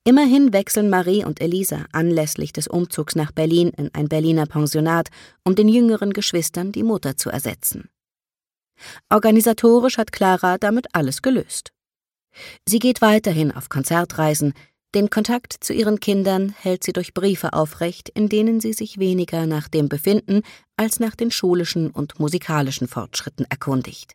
Immerhin wechseln Marie und Elisa anlässlich des Umzugs nach Berlin in ein Berliner Pensionat, um den jüngeren Geschwistern die Mutter zu ersetzen. Organisatorisch hat Clara damit alles gelöst. Sie geht weiterhin auf Konzertreisen, den Kontakt zu ihren Kindern hält sie durch Briefe aufrecht, in denen sie sich weniger nach dem Befinden als nach den schulischen und musikalischen Fortschritten erkundigt.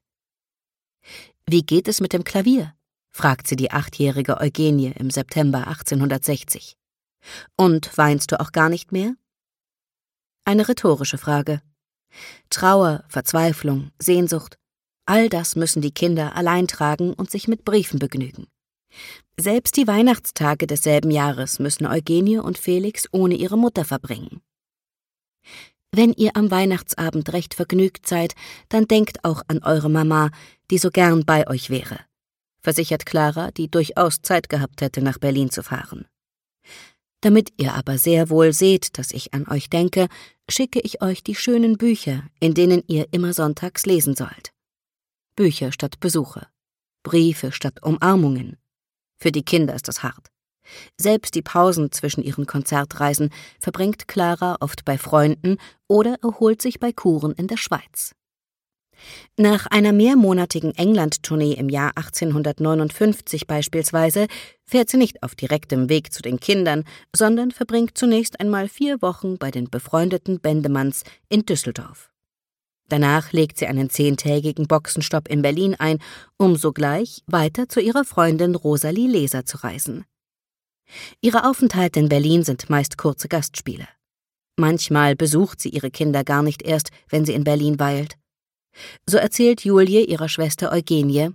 »Wie geht es mit dem Klavier?« fragt sie die 8-jährige Eugenie im September 1860. »Und weinst du auch gar nicht mehr?« Eine rhetorische Frage. Trauer, Verzweiflung, Sehnsucht, all das müssen die Kinder allein tragen und sich mit Briefen begnügen. Selbst die Weihnachtstage desselben Jahres müssen Eugenie und Felix ohne ihre Mutter verbringen. »Wenn ihr am Weihnachtsabend recht vergnügt seid, dann denkt auch an eure Mama, die so gern bei euch wäre«, versichert Clara, die durchaus Zeit gehabt hätte, nach Berlin zu fahren. »Damit ihr aber sehr wohl seht, dass ich an euch denke, schicke ich euch die schönen Bücher, in denen ihr immer sonntags lesen sollt. Bücher statt Besuche, Briefe statt Umarmungen. Für die Kinder ist das hart. Selbst die Pausen zwischen ihren Konzertreisen verbringt Clara oft bei Freunden oder erholt sich bei Kuren in der Schweiz. Nach einer mehrmonatigen England-Tournee im Jahr 1859 beispielsweise fährt sie nicht auf direktem Weg zu den Kindern, sondern verbringt zunächst einmal 4 Wochen bei den befreundeten Bendemanns in Düsseldorf. Danach legt sie einen 10-tägigen Boxenstopp in Berlin ein, um sogleich weiter zu ihrer Freundin Rosalie Leser zu reisen. Ihre Aufenthalte in Berlin sind meist kurze Gastspiele. Manchmal besucht sie ihre Kinder gar nicht erst, wenn sie in Berlin weilt. So erzählt Julie ihrer Schwester Eugenie: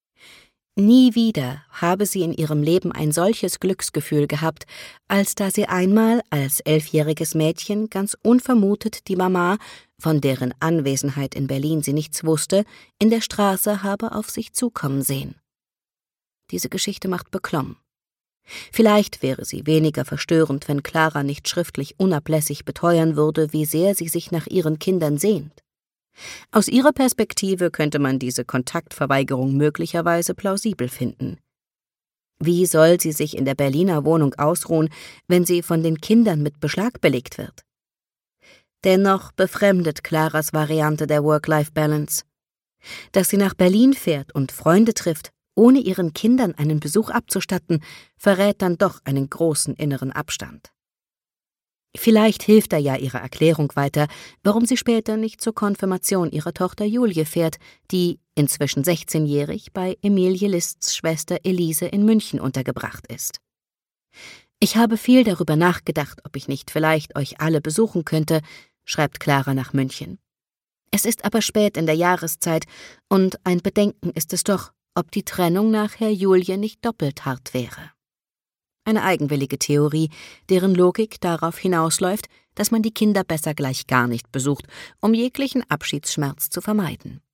Nie wieder habe sie in ihrem Leben ein solches Glücksgefühl gehabt, als da sie einmal als 11-jähriges Mädchen ganz unvermutet die Mama, von deren Anwesenheit in Berlin sie nichts wusste, in der Straße habe auf sich zukommen sehen. Diese Geschichte macht beklommen. Vielleicht wäre sie weniger verstörend, wenn Clara nicht schriftlich unablässig beteuern würde, wie sehr sie sich nach ihren Kindern sehnt. Aus ihrer Perspektive könnte man diese Kontaktverweigerung möglicherweise plausibel finden. Wie soll sie sich in der Berliner Wohnung ausruhen, wenn sie von den Kindern mit Beschlag belegt wird? Dennoch befremdet Claras Variante der Work-Life-Balance. Dass sie nach Berlin fährt und Freunde trifft, ohne ihren Kindern einen Besuch abzustatten, verrät dann doch einen großen inneren Abstand. Vielleicht hilft da ja ihre Erklärung weiter, warum sie später nicht zur Konfirmation ihrer Tochter Julie fährt, die, inzwischen 16-jährig, bei Emilie Liszts Schwester Elise in München untergebracht ist. »Ich habe viel darüber nachgedacht, ob ich nicht vielleicht euch alle besuchen könnte«, schreibt Clara nach München. »Es ist aber spät in der Jahreszeit und ein Bedenken ist es doch, ob die Trennung nachher Julie nicht doppelt hart wäre.« Eine eigenwillige Theorie, deren Logik darauf hinausläuft, dass man die Kinder besser gleich gar nicht besucht, um jeglichen Abschiedsschmerz zu vermeiden.